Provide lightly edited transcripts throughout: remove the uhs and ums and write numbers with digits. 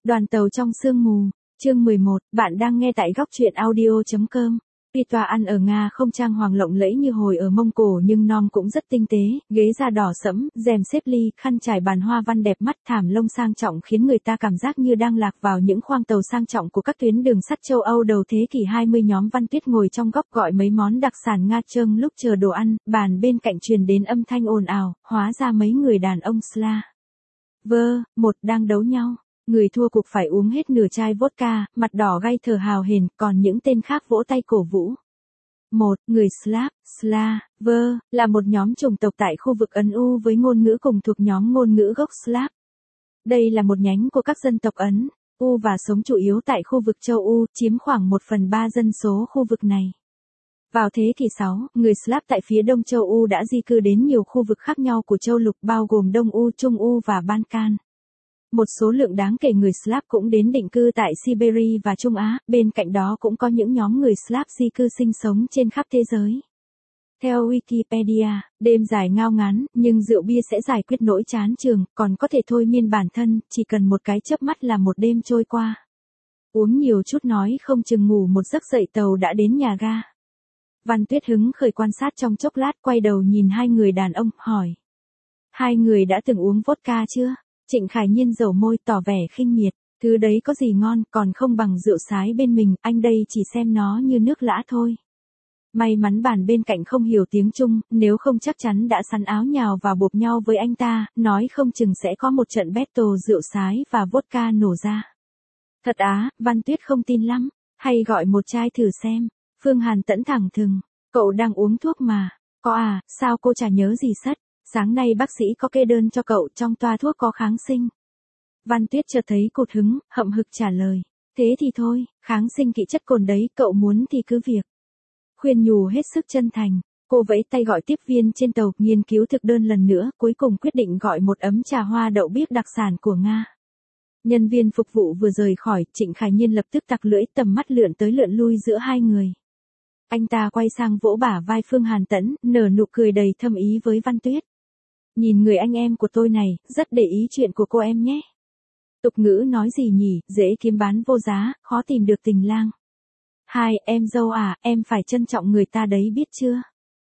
Đoàn tàu trong sương mù, chương 11, bạn đang nghe tại góc truyện audio.com. Tuy tòa ăn ở Nga không trang hoàng lộng lẫy như hồi ở Mông Cổ nhưng nom cũng rất tinh tế, ghế da đỏ sẫm, rèm xếp ly, khăn trải bàn hoa văn đẹp mắt, thảm lông sang trọng khiến người ta cảm giác như đang lạc vào những khoang tàu sang trọng của các tuyến đường sắt châu Âu đầu thế kỷ 20. Nhóm Văn Tuyết ngồi trong góc gọi mấy món đặc sản Nga trông lúc chờ đồ ăn, bàn bên cạnh truyền đến âm thanh ồn ào, hóa ra mấy người đàn ông một đang đấu nhau. Người thua cuộc phải uống hết nửa chai vodka, mặt đỏ gay thở hào hển, còn những tên khác vỗ tay cổ vũ. Người Slav là một nhóm chủng tộc tại khu vực Ấn U với ngôn ngữ cùng thuộc nhóm ngôn ngữ gốc Slav. Đây là một nhánh của các dân tộc Ấn U và sống chủ yếu tại khu vực châu U, chiếm khoảng 1/3 dân số khu vực này. Vào thế kỷ 6, người Slav tại phía đông châu U đã di cư đến nhiều khu vực khác nhau của châu lục bao gồm Đông U, Trung U và Balkan. Một số lượng đáng kể người Slav cũng đến định cư tại Siberia và Trung Á, bên cạnh đó cũng có những nhóm người Slav di cư sinh sống trên khắp thế giới. Theo Wikipedia, đêm dài ngao ngắn, nhưng rượu bia sẽ giải quyết nỗi chán chường, còn có thể thôi miên bản thân, chỉ cần một cái chớp mắt là một đêm trôi qua. Uống nhiều chút nói không chừng ngủ một giấc dậy tàu đã đến nhà ga. Văn Tuyết hứng khởi quan sát trong chốc lát, quay đầu nhìn hai người đàn ông, hỏi. Hai người đã từng uống vodka chưa? Trịnh Khải Nhiên dầu môi tỏ vẻ khinh miệt, thứ đấy có gì ngon, còn không bằng rượu sái bên mình, anh đây chỉ xem nó như nước lã thôi. May mắn bàn bên cạnh không hiểu tiếng Trung, nếu không chắc chắn đã sắn áo nhào vào bộp nhau với anh ta, nói không chừng sẽ có một trận battle rượu sái và vodka nổ ra. Thật á, Văn Tuyết không tin lắm, hay gọi một chai thử xem. Phương Hàn Tẫn thẳng thừng, cậu đang uống thuốc mà. Có à, sao cô chả nhớ gì sất? Sáng nay bác sĩ có kê đơn cho cậu, trong toa thuốc có kháng sinh. Văn Tuyết chợt thấy cụt hứng, hậm hực trả lời. Thế thì thôi, kháng sinh kỵ chất cồn đấy, cậu muốn thì cứ việc. Khuyên nhủ hết sức chân thành, cô vẫy tay gọi tiếp viên trên tàu, nghiên cứu thực đơn lần nữa, cuối cùng quyết định gọi một ấm trà hoa đậu biếc đặc sản của Nga. Nhân viên phục vụ vừa rời khỏi, Trịnh Khải Nhiên lập tức tặc lưỡi, tầm mắt lượn tới lượn lui giữa hai người. Anh ta quay sang vỗ bả vai Phương Hàn Tẫn, nở nụ cười đầy thâm ý với Văn Tuyết. Nhìn người anh em của tôi này, rất để ý chuyện của cô em nhé. Tục ngữ nói gì nhỉ, dễ kiếm bán vô giá, khó tìm được tình lang. Em dâu à, em phải trân trọng người ta đấy biết chưa?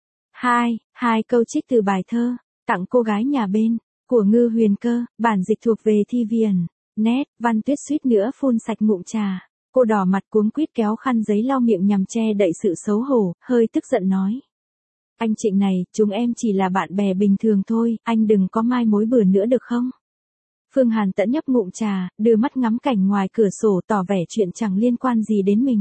Hai câu trích từ bài thơ, tặng cô gái nhà bên, của Ngư Huyền Cơ, bản dịch thuộc về TVN. Net, Văn Tuyết suýt nữa phun sạch ngụm trà. Cô đỏ mặt cuống quýt kéo khăn giấy lau miệng nhằm che đậy sự xấu hổ, hơi tức giận nói. Anh Trịnh này, chúng em chỉ là bạn bè bình thường thôi, anh đừng có mai mối bừa nữa được không? Phương Hàn Tẫn nhấp ngụm trà, đưa mắt ngắm cảnh ngoài cửa sổ tỏ vẻ chuyện chẳng liên quan gì đến mình.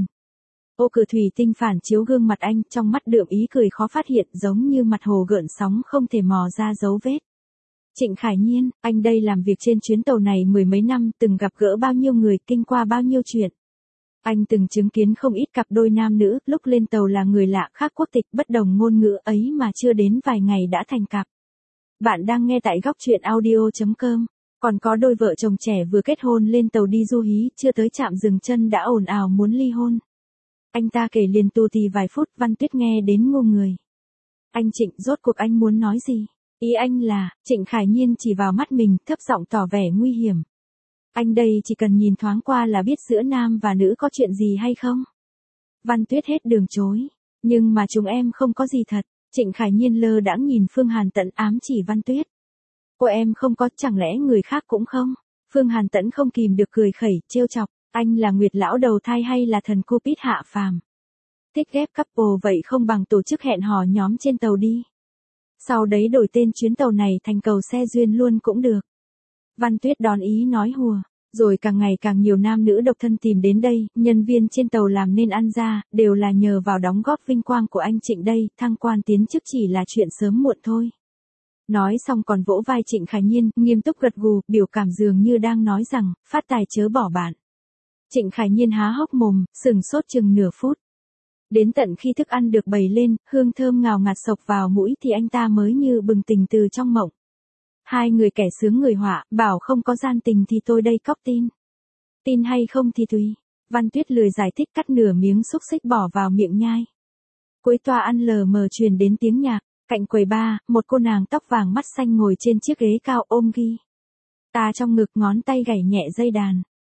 Ô cửa thủy tinh phản chiếu gương mặt anh, trong mắt đượm ý cười khó phát hiện, giống như mặt hồ gợn sóng không thể mò ra dấu vết. Trịnh Khải Nhiên, anh đây làm việc trên chuyến tàu này mười mấy năm, từng gặp gỡ bao nhiêu người, kinh qua bao nhiêu chuyện. Anh từng chứng kiến không ít cặp đôi nam nữ, lúc lên tàu là người lạ khác quốc tịch, bất đồng ngôn ngữ ấy mà chưa đến vài ngày đã thành cặp. Bạn đang nghe tại góc truyện audio.com. Còn có đôi vợ chồng trẻ vừa kết hôn lên tàu đi du hí, chưa tới trạm dừng chân đã ồn ào muốn ly hôn. Anh ta kể liền tù tì vài phút, Văn Tuyết nghe đến ngu người. Anh Trịnh, rốt cuộc anh muốn nói gì? Ý anh là, Trịnh Khải Nhiên chỉ vào mắt mình, thấp giọng tỏ vẻ nguy hiểm. Anh đây chỉ cần nhìn thoáng qua là biết giữa nam và nữ có chuyện gì hay không? Văn Tuyết hết đường chối. Nhưng mà chúng em không có gì thật. Trịnh Khải Nhiên lơ đãng nhìn Phương Hàn Tẫn, ám chỉ Văn Tuyết. Cô em không có, chẳng lẽ người khác cũng không? Phương Hàn Tẫn không kìm được cười khẩy, trêu chọc. Anh là Nguyệt lão đầu thai hay là thần Cupid hạ phàm? Thích ghép couple vậy không bằng tổ chức hẹn hò nhóm trên tàu đi. Sau đấy đổi tên chuyến tàu này thành cầu xe duyên luôn cũng được. Văn Tuyết đón ý nói hùa. Rồi càng ngày càng nhiều nam nữ độc thân tìm đến đây, nhân viên trên tàu làm nên ăn ra, đều là nhờ vào đóng góp vinh quang của anh Trịnh đây, thăng quan tiến chức chỉ là chuyện sớm muộn thôi. Nói xong còn vỗ vai Trịnh Khải Nhiên, nghiêm túc gật gù, biểu cảm dường như đang nói rằng, phát tài chớ bỏ bạn. Trịnh Khải Nhiên há hốc mồm, sừng sốt chừng nửa phút. Đến tận khi thức ăn được bày lên, hương thơm ngào ngạt sộc vào mũi thì anh ta mới như bừng tỉnh từ trong mộng. Hai người kẻ sướng người họa, bảo không có gian tình thì tôi đây cóc tin. Tin hay không thì tùy. Văn Tuyết lười giải thích, cắt nửa miếng xúc xích bỏ vào miệng nhai. Cuối toa ăn lờ mờ truyền đến tiếng nhạc, cạnh quầy bar, một cô nàng tóc vàng mắt xanh ngồi trên chiếc ghế cao ôm ghi. Ta trong ngực, ngón tay gảy nhẹ dây đàn.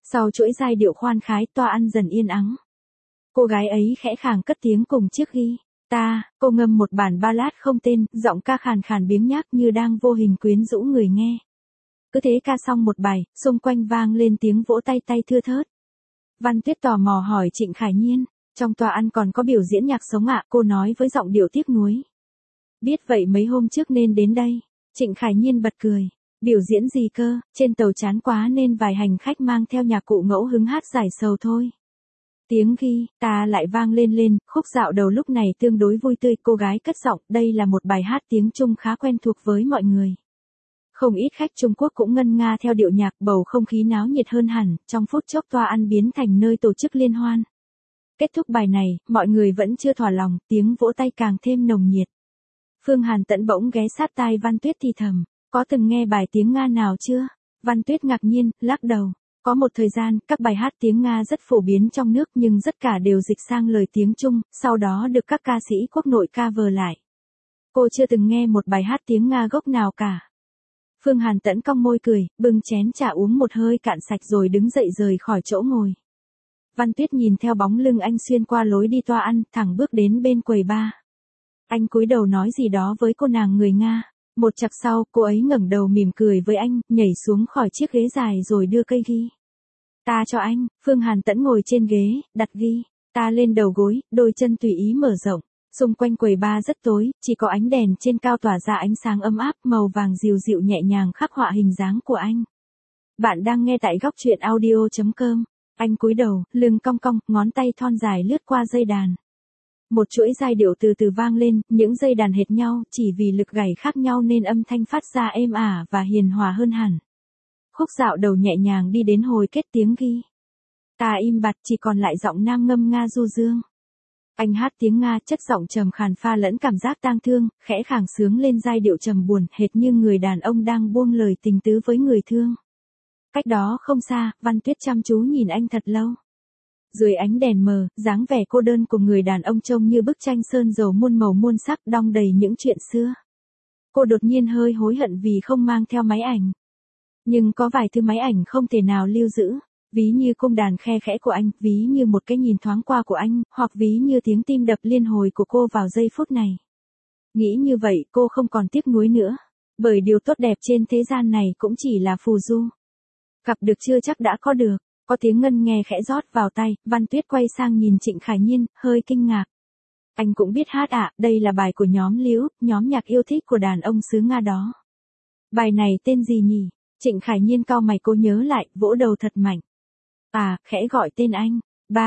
Sau chuỗi giai điệu khoan khái, toa ăn dần yên ắng. Cô gái ấy khẽ khàng cất tiếng cùng chiếc guitar, cô ngâm một bản ballad không tên, giọng ca khàn khàn biếng nhác như đang vô hình quyến rũ người nghe. Cứ thế ca xong một bài, xung quanh vang lên tiếng vỗ tay tay thưa thớt. Văn Tuyết tò mò hỏi Trịnh Khải Nhiên, trong tòa ăn còn có biểu diễn nhạc sống ạ, cô nói với giọng điệu tiếc nuối. Biết vậy mấy hôm trước nên đến đây. Trịnh Khải Nhiên bật cười. Biểu diễn gì cơ, trên tàu chán quá nên vài hành khách mang theo nhạc cụ ngẫu hứng hát giải sầu thôi. Tiếng guitar lại vang lên, khúc dạo đầu lúc này tương đối vui tươi, cô gái cất giọng, đây là một bài hát tiếng Trung khá quen thuộc với mọi người. Không ít khách Trung Quốc cũng ngân nga theo điệu nhạc, bầu không khí náo nhiệt hơn hẳn, trong phút chốc toa ăn biến thành nơi tổ chức liên hoan. Kết thúc bài này, mọi người vẫn chưa thỏa lòng, tiếng vỗ tay càng thêm nồng nhiệt. Phương Hàn Tẫn bỗng ghé sát tai Văn Tuyết thì thầm, có từng nghe bài tiếng Nga nào chưa? Văn Tuyết ngạc nhiên, lắc đầu. Có một thời gian, các bài hát tiếng Nga rất phổ biến trong nước nhưng tất cả đều dịch sang lời tiếng Trung, sau đó được các ca sĩ quốc nội cover lại. Cô chưa từng nghe một bài hát tiếng Nga gốc nào cả. Phương Hàn Tẫn cong môi cười, bưng chén trà uống một hơi cạn sạch rồi đứng dậy rời khỏi chỗ ngồi. Văn Tuyết nhìn theo bóng lưng anh xuyên qua lối đi toa ăn, thẳng bước đến bên quầy bar. Anh cúi đầu nói gì đó với cô nàng người Nga. Một chặp sau, cô ấy ngẩng đầu mỉm cười với anh, nhảy xuống khỏi chiếc ghế dài rồi đưa cây guitar cho anh. Phương Hàn Tẫn ngồi trên ghế, đặt guitar lên đầu gối, đôi chân tùy ý mở rộng. Xung quanh quầy bar rất tối, chỉ có ánh đèn trên cao tỏa ra ánh sáng ấm áp, màu vàng dịu dịu nhẹ nhàng khắc họa hình dáng của anh. Bạn đang nghe tại góc truyện audio.com. Anh cúi đầu, lưng cong cong, ngón tay thon dài lướt qua dây đàn. Một chuỗi giai điệu từ từ vang lên, những dây đàn hệt nhau, chỉ vì lực gảy khác nhau nên âm thanh phát ra êm ả và hiền hòa hơn hẳn. Khúc dạo đầu nhẹ nhàng đi đến hồi kết tiếng guitar im bặt, chỉ còn lại giọng nam ngâm nga du dương. Anh hát tiếng Nga, chất giọng trầm khàn pha lẫn cảm giác tang thương, khẽ khàng sướng lên giai điệu trầm buồn, hệt như người đàn ông đang buông lời tình tứ với người thương. Cách đó không xa, Văn Tuyết chăm chú nhìn anh thật lâu. Dưới ánh đèn mờ, dáng vẻ cô đơn của người đàn ông trông như bức tranh sơn dầu muôn màu muôn sắc đong đầy những chuyện xưa. Cô đột nhiên hơi hối hận vì không mang theo máy ảnh. Nhưng có vài thứ máy ảnh không thể nào lưu giữ. Ví như cung đàn khe khẽ của anh, ví như một cái nhìn thoáng qua của anh, hoặc ví như tiếng tim đập liên hồi của cô vào giây phút này. Nghĩ như vậy cô không còn tiếc nuối nữa. Bởi điều tốt đẹp trên thế gian này cũng chỉ là phù du. Gặp được chưa chắc đã có được. Có tiếng ngân nghe khẽ rót vào tay, Văn Tuyết quay sang nhìn Trịnh Khải Nhiên, hơi kinh ngạc. Anh cũng biết hát ạ, đây là bài của nhóm Liễu, nhóm nhạc yêu thích của đàn ông xứ Nga đó. Bài này tên gì nhỉ? Trịnh Khải Nhiên cau mày, cô nhớ lại, vỗ đầu thật mạnh. À, khẽ gọi tên anh.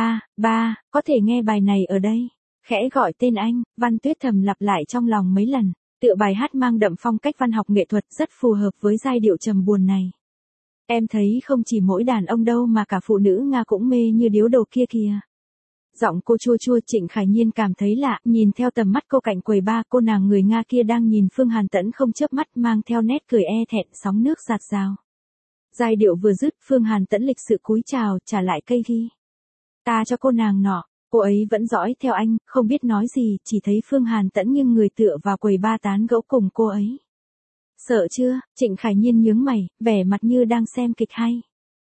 Ba, có thể nghe bài này ở đây. Khẽ gọi tên anh, Văn Tuyết thầm lặp lại trong lòng mấy lần. Tựa bài hát mang đậm phong cách văn học nghệ thuật rất phù hợp với giai điệu trầm buồn này. Em thấy không chỉ mỗi đàn ông đâu mà cả phụ nữ Nga cũng mê như điếu đồ kia kìa. Giọng cô chua chua. Trịnh Khải Nhiên cảm thấy lạ, nhìn theo tầm mắt cô cạnh quầy bar, cô nàng người Nga kia đang nhìn Phương Hàn Tẫn không chớp mắt, mang theo nét cười e thẹn, sóng nước giạt rào. Giai điệu vừa dứt, Phương Hàn Tẫn lịch sự cúi chào, trả lại cây guitar cho cô nàng nọ. Cô ấy vẫn dõi theo anh, không biết nói gì, chỉ thấy Phương Hàn Tẫn nghiêng người tựa vào quầy bar tán gẫu cùng cô ấy. Sợ chưa? Trịnh Khải Nhiên nhướng mày, vẻ mặt như đang xem kịch hay.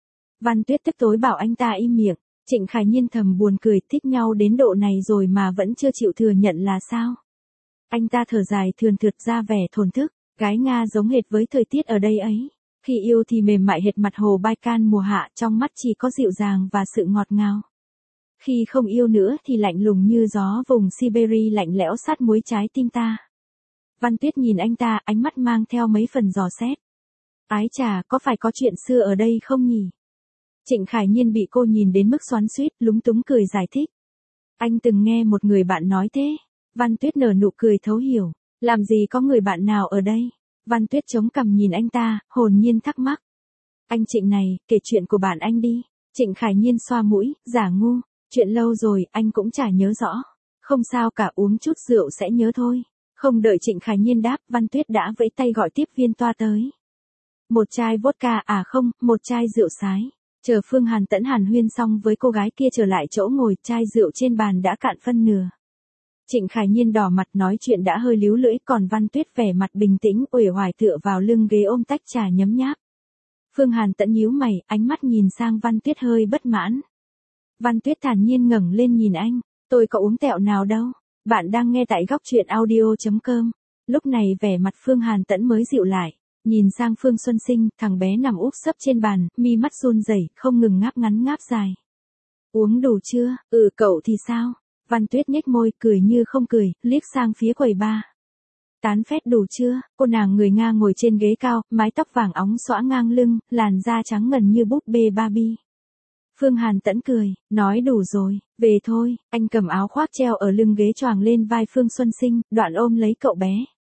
Văn Tuyết tức tối bảo anh ta im miệng. Trịnh Khải Nhiên thầm buồn cười, thích nhau đến độ này rồi mà vẫn chưa chịu thừa nhận là sao? Anh ta thở dài thườn thượt ra vẻ thổn thức, gái Nga giống hệt với thời tiết ở đây ấy. Khi yêu thì mềm mại hệt mặt hồ Baikal mùa hạ, trong mắt chỉ có dịu dàng và sự ngọt ngào. Khi không yêu nữa thì lạnh lùng như gió vùng Siberia lạnh lẽo sát muối trái tim ta. Văn Tuyết nhìn anh ta, ánh mắt mang theo mấy phần dò xét. Ái chà, có phải có chuyện xưa ở đây không nhỉ? Trịnh Khải Nhiên bị cô nhìn đến mức xoắn xuýt, lúng túng cười giải thích. Anh từng nghe một người bạn nói thế. Văn Tuyết nở nụ cười thấu hiểu. Làm gì có người bạn nào ở đây? Văn Tuyết chống cằm nhìn anh ta, hồn nhiên thắc mắc. Anh Trịnh này, kể chuyện của bạn anh đi. Trịnh Khải Nhiên xoa mũi, giả ngu. Chuyện lâu rồi, anh cũng chả nhớ rõ. Không sao cả, uống chút rượu sẽ nhớ thôi. Không đợi Trịnh Khải Nhiên đáp, Văn Tuyết đã vẫy tay gọi tiếp viên toa tới. Một chai vodka, một chai rượu sái. Chờ Phương Hàn Tẫn hàn huyên xong với cô gái kia trở lại chỗ ngồi, chai rượu trên bàn đã cạn phân nửa. Trịnh Khải Nhiên đỏ mặt nói chuyện đã hơi líu lưỡi, còn Văn Tuyết vẻ mặt bình tĩnh, uể oải tựa vào lưng ghế ôm tách trà nhấm nháp. Phương Hàn Tẫn nhíu mày, ánh mắt nhìn sang Văn Tuyết hơi bất mãn. Văn Tuyết thản nhiên ngẩng lên nhìn anh, tôi có uống tẹo nào đâu. Bạn đang nghe tại góc truyện audio.com. Lúc này vẻ mặt Phương Hàn Tẫn mới dịu lại, nhìn sang Phương Xuân Sinh, thằng bé nằm úp sấp trên bàn, mi mắt run rẩy, không ngừng ngáp ngắn ngáp dài. Uống đủ chưa? Cậu thì sao? Văn Tuyết nhếch môi, cười như không cười, liếc sang phía quầy bar. Tán phét đủ chưa? Cô nàng người Nga ngồi trên ghế cao, mái tóc vàng óng xõa ngang lưng, làn da trắng ngần như búp bê Barbie. Phương Hàn Tẫn cười, nói đủ rồi, về thôi. Anh cầm áo khoác treo ở lưng ghế choàng lên vai Phương Xuân Sinh, đoạn ôm lấy cậu bé.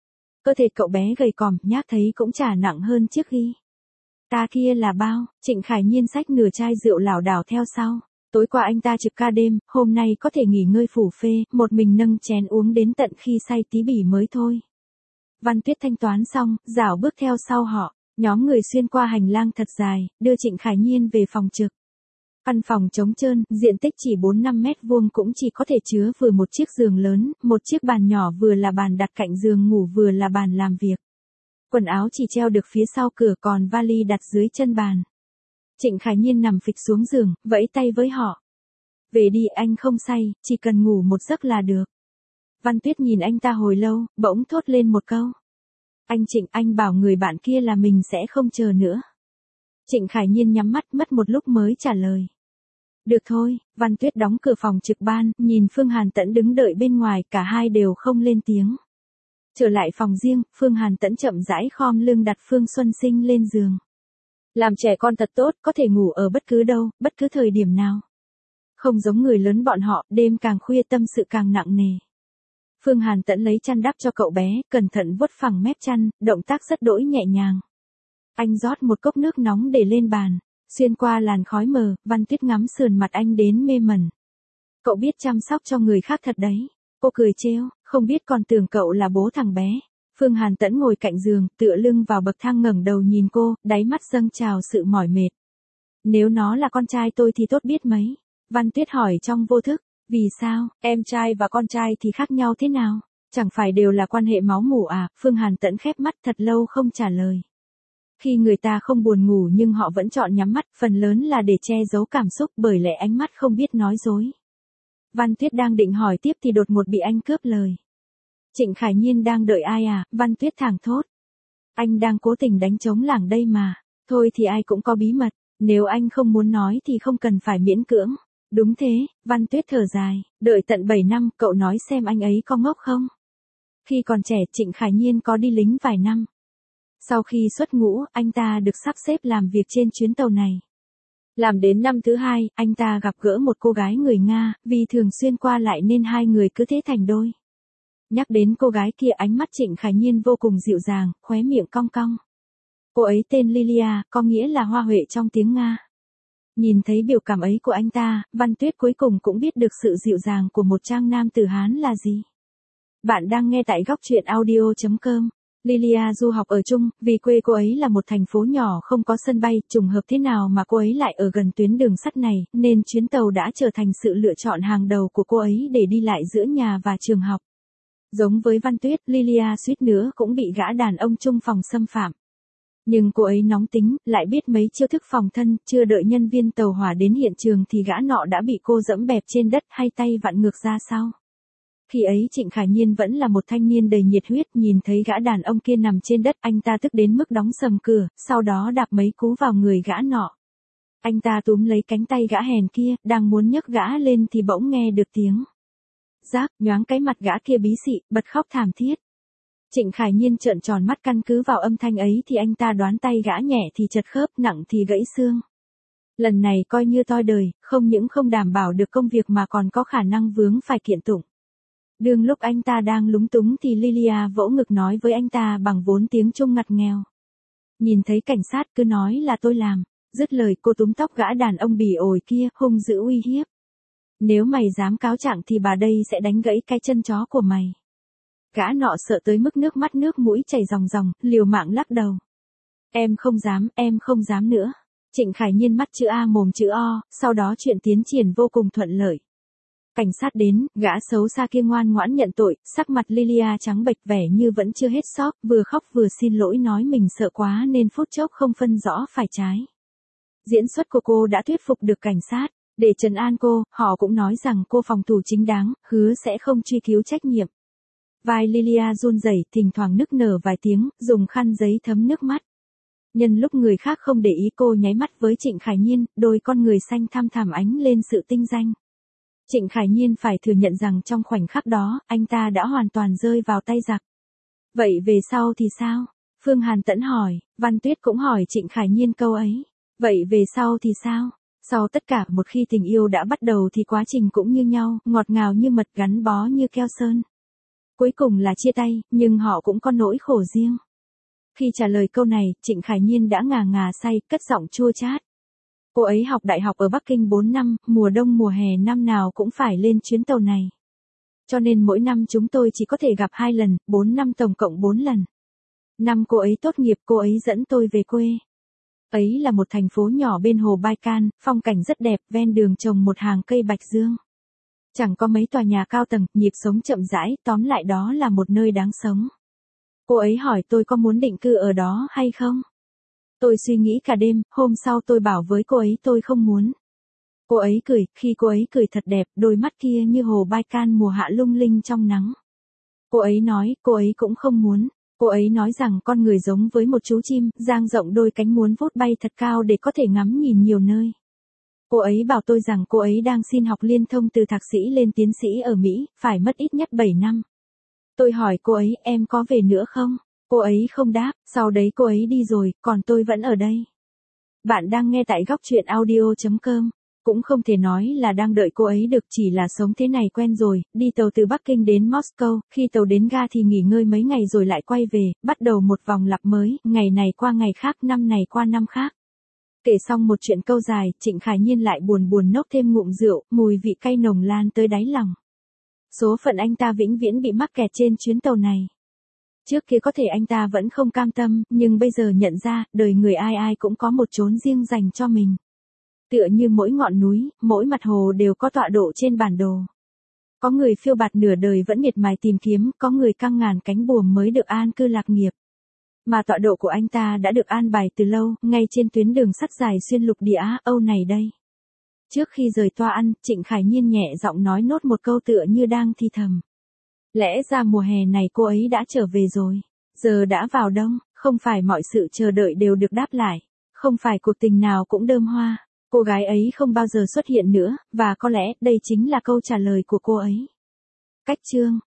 Cơ thể cậu bé gầy còm, nhác thấy cũng chả nặng hơn trước khi. Ta kia là bao? Trịnh Khải Nhiên xách nửa chai rượu lảo đảo theo sau. Tối qua anh ta trực ca đêm, hôm nay có thể nghỉ ngơi phủ phê, một mình nâng chén uống đến tận khi say tí bỉ mới thôi. Văn Tuyết thanh toán xong, rảo bước theo sau họ, nhóm người xuyên qua hành lang thật dài, đưa Trịnh Khải Nhiên về phòng trực. Căn phòng trống trơn, diện tích chỉ 4-5 mét vuông cũng chỉ có thể chứa vừa một chiếc giường lớn, một chiếc bàn nhỏ vừa là bàn đặt cạnh giường ngủ vừa là bàn làm việc. Quần áo chỉ treo được phía sau cửa, còn vali đặt dưới chân bàn. Trịnh Khải Nhiên nằm phịch xuống giường, vẫy tay với họ. Về đi, anh không say, chỉ cần ngủ một giấc là được. Văn Tuyết nhìn anh ta hồi lâu, bỗng thốt lên một câu. Anh Trịnh, anh bảo người bạn kia là mình sẽ không chờ nữa. Trịnh Khải Nhiên nhắm mắt mất một lúc mới trả lời. Được thôi. Văn Tuyết đóng cửa phòng trực ban, nhìn Phương Hàn Tẫn đứng đợi bên ngoài, cả hai đều không lên tiếng. Trở lại phòng riêng, Phương Hàn Tẫn chậm rãi khom lưng đặt Phương Xuân Sinh lên giường. Làm trẻ con thật tốt, có thể ngủ ở bất cứ đâu, bất cứ thời điểm nào. Không giống người lớn bọn họ, đêm càng khuya tâm sự càng nặng nề. Phương Hàn Tẫn lấy chăn đắp cho cậu bé, cẩn thận vuốt phẳng mép chăn, động tác rất đỗi nhẹ nhàng. Anh rót một cốc nước nóng để lên bàn, xuyên qua làn khói mờ, Văn Tuyết ngắm sườn mặt anh đến mê mẩn. Cậu biết chăm sóc cho người khác thật đấy. Cô cười trêu, không biết còn tưởng cậu là bố thằng bé. Phương Hàn Tẫn ngồi cạnh giường, tựa lưng vào bậc thang ngẩng đầu nhìn cô, đáy mắt dâng trào sự mỏi mệt. Nếu nó là con trai tôi thì tốt biết mấy. Văn Tuyết hỏi trong vô thức, vì sao, em trai và con trai thì khác nhau thế nào? Chẳng phải đều là quan hệ máu mủ à? Phương Hàn Tẫn khép mắt thật lâu không trả lời. Khi người ta không buồn ngủ nhưng họ vẫn chọn nhắm mắt, phần lớn là để che giấu cảm xúc, bởi lẽ ánh mắt không biết nói dối. Văn Tuyết đang định hỏi tiếp thì đột ngột bị anh cướp lời. Trịnh Khải Nhiên đang đợi ai à? Văn Tuyết thảng thốt. Anh đang cố tình đánh trống lảng đây mà. Thôi thì ai cũng có bí mật, nếu anh không muốn nói thì không cần phải miễn cưỡng. Đúng thế. Văn Tuyết thở dài, đợi tận 7 năm, cậu nói xem anh ấy có ngốc không? Khi còn trẻ, Trịnh Khải Nhiên có đi lính vài năm. Sau khi xuất ngũ, anh ta được sắp xếp làm việc trên chuyến tàu này. Làm đến năm thứ 2, anh ta gặp gỡ một cô gái người Nga, vì thường xuyên qua lại nên hai người cứ thế thành đôi. Nhắc đến cô gái kia, ánh mắt Trịnh Khải Nhiên vô cùng dịu dàng, khóe miệng cong cong. Cô ấy tên Lilia, có nghĩa là hoa huệ trong tiếng Nga. Nhìn thấy biểu cảm ấy của anh ta, Văn Tuyết cuối cùng cũng biết được sự dịu dàng của một trang nam tử Hán là gì. Bạn đang nghe tại góc truyện audio.com. Lilia du học ở Trung, vì quê cô ấy là một thành phố nhỏ không có sân bay, trùng hợp thế nào mà cô ấy lại ở gần tuyến đường sắt này, nên chuyến tàu đã trở thành sự lựa chọn hàng đầu của cô ấy để đi lại giữa nhà và trường học. Giống với Văn Tuyết, Lilia suýt nữa cũng bị gã đàn ông chung phòng xâm phạm. Nhưng cô ấy nóng tính, lại biết mấy chiêu thức phòng thân, chưa đợi nhân viên tàu hỏa đến hiện trường thì gã nọ đã bị cô dẫm bẹp trên đất, hay tay vặn ngược ra sau. Khi ấy Trịnh Khải Nhiên vẫn là một thanh niên đầy nhiệt huyết, nhìn thấy gã đàn ông kia nằm trên đất, anh ta tức đến mức đóng sầm cửa, sau đó đạp mấy cú vào người gã nọ. Anh ta túm lấy cánh tay gã hèn kia, đang muốn nhấc gã lên thì bỗng nghe được tiếng rác, nhoáng cái mặt gã kia bí xị, bật khóc thảm thiết. Trịnh Khải Nhiên trợn tròn mắt, căn cứ vào âm thanh ấy thì anh ta đoán tay gã nhẹ thì chật khớp, nặng thì gãy xương. Lần này coi như toi đời, không những không đảm bảo được công việc mà còn có khả năng vướng phải kiện tụng. Đương lúc anh ta đang lúng túng thì Lilia vỗ ngực nói với anh ta bằng vốn tiếng Trung ngặt nghèo. Nhìn thấy cảnh sát cứ nói là tôi làm. Dứt lời cô túm tóc gã đàn ông bỉ ổi kia, hung dữ uy hiếp. Nếu mày dám cáo trạng thì bà đây sẽ đánh gãy cái chân chó của mày. Gã nọ sợ tới mức nước mắt nước mũi chảy ròng ròng, liều mạng lắc đầu. Em không dám nữa. Trịnh Khải Nhiên mắt chữ A mồm chữ O, sau đó chuyện tiến triển vô cùng thuận lợi. Cảnh sát đến, gã xấu xa kia ngoan ngoãn nhận tội, sắc mặt Lilia trắng bệch vẻ như vẫn chưa hết sốc, vừa khóc vừa xin lỗi nói mình sợ quá nên phút chốc không phân rõ phải trái. Diễn xuất của cô đã thuyết phục được cảnh sát. Để trấn an cô, họ cũng nói rằng cô phòng thủ chính đáng, hứa sẽ không truy cứu trách nhiệm. Vai Lilia run rẩy, thỉnh thoảng nức nở vài tiếng, dùng khăn giấy thấm nước mắt. Nhân lúc người khác không để ý cô nháy mắt với Trịnh Khải Nhiên, đôi con người xanh thăm thẳm ánh lên sự tinh danh. Trịnh Khải Nhiên phải thừa nhận rằng trong khoảnh khắc đó, anh ta đã hoàn toàn rơi vào tay giặc. Vậy về sau thì sao? Phương Hàn Tẫn hỏi, Văn Tuyết cũng hỏi Trịnh Khải Nhiên câu ấy. Vậy về sau thì sao? Sau tất cả một khi tình yêu đã bắt đầu thì quá trình cũng như nhau, ngọt ngào như mật gắn bó như keo sơn. Cuối cùng là chia tay, nhưng họ cũng có nỗi khổ riêng. Khi trả lời câu này, Trịnh Khải Nhiên đã ngà ngà say, cất giọng chua chát. Cô ấy học đại học ở Bắc Kinh 4 năm, mùa đông mùa hè năm nào cũng phải lên chuyến tàu này. Cho nên mỗi năm chúng tôi chỉ có thể gặp 2 lần, 4 năm tổng cộng 4 lần. Năm cô ấy tốt nghiệp cô ấy dẫn tôi về quê. Ấy là một thành phố nhỏ bên hồ Baikal, phong cảnh rất đẹp, ven đường trồng một hàng cây bạch dương. Chẳng có mấy tòa nhà cao tầng, nhịp sống chậm rãi, tóm lại đó là một nơi đáng sống. Cô ấy hỏi tôi có muốn định cư ở đó hay không? Tôi suy nghĩ cả đêm, hôm sau tôi bảo với cô ấy tôi không muốn. Cô ấy cười, khi cô ấy cười thật đẹp, đôi mắt kia như hồ Baikal mùa hạ lung linh trong nắng. Cô ấy nói, cô ấy cũng không muốn. Cô ấy nói rằng con người giống với một chú chim, dang rộng đôi cánh muốn vút bay thật cao để có thể ngắm nhìn nhiều nơi. Cô ấy bảo tôi rằng cô ấy đang xin học liên thông từ thạc sĩ lên tiến sĩ ở Mỹ, phải mất ít nhất 7 năm. Tôi hỏi cô ấy, em có về nữa không? Cô ấy không đáp, sau đấy cô ấy đi rồi, còn tôi vẫn ở đây. Bạn đang nghe tại góc truyện audio.com. Cũng không thể nói là đang đợi cô ấy được, chỉ là sống thế này quen rồi, đi tàu từ Bắc Kinh đến Moscow, khi tàu đến ga thì nghỉ ngơi mấy ngày rồi lại quay về, bắt đầu một vòng lặp mới, ngày này qua ngày khác, năm này qua năm khác. Kể xong một chuyện câu dài, Trịnh Khải Nhiên lại buồn buồn nốc thêm ngụm rượu, mùi vị cay nồng lan tới đáy lòng. Số phận anh ta vĩnh viễn bị mắc kẹt trên chuyến tàu này. Trước kia có thể anh ta vẫn không cam tâm, nhưng bây giờ nhận ra, đời người ai ai cũng có một chốn riêng dành cho mình. Tựa như mỗi ngọn núi, mỗi mặt hồ đều có tọa độ trên bản đồ. Có người phiêu bạt nửa đời vẫn miệt mài tìm kiếm, có người căng ngàn cánh buồm mới được an cư lạc nghiệp. Mà tọa độ của anh ta đã được an bài từ lâu, ngay trên tuyến đường sắt dài xuyên lục địa Á Âu này đây. Trước khi rời toa ăn, Trịnh Khải Nhiên nhẹ giọng nói nốt một câu tựa như đang thì thầm. Lẽ ra mùa hè này cô ấy đã trở về rồi. Giờ đã vào đông, không phải mọi sự chờ đợi đều được đáp lại. Không phải cuộc tình nào cũng đơm hoa. Cô gái ấy không bao giờ xuất hiện nữa, và có lẽ đây chính là câu trả lời của cô ấy. Cách chương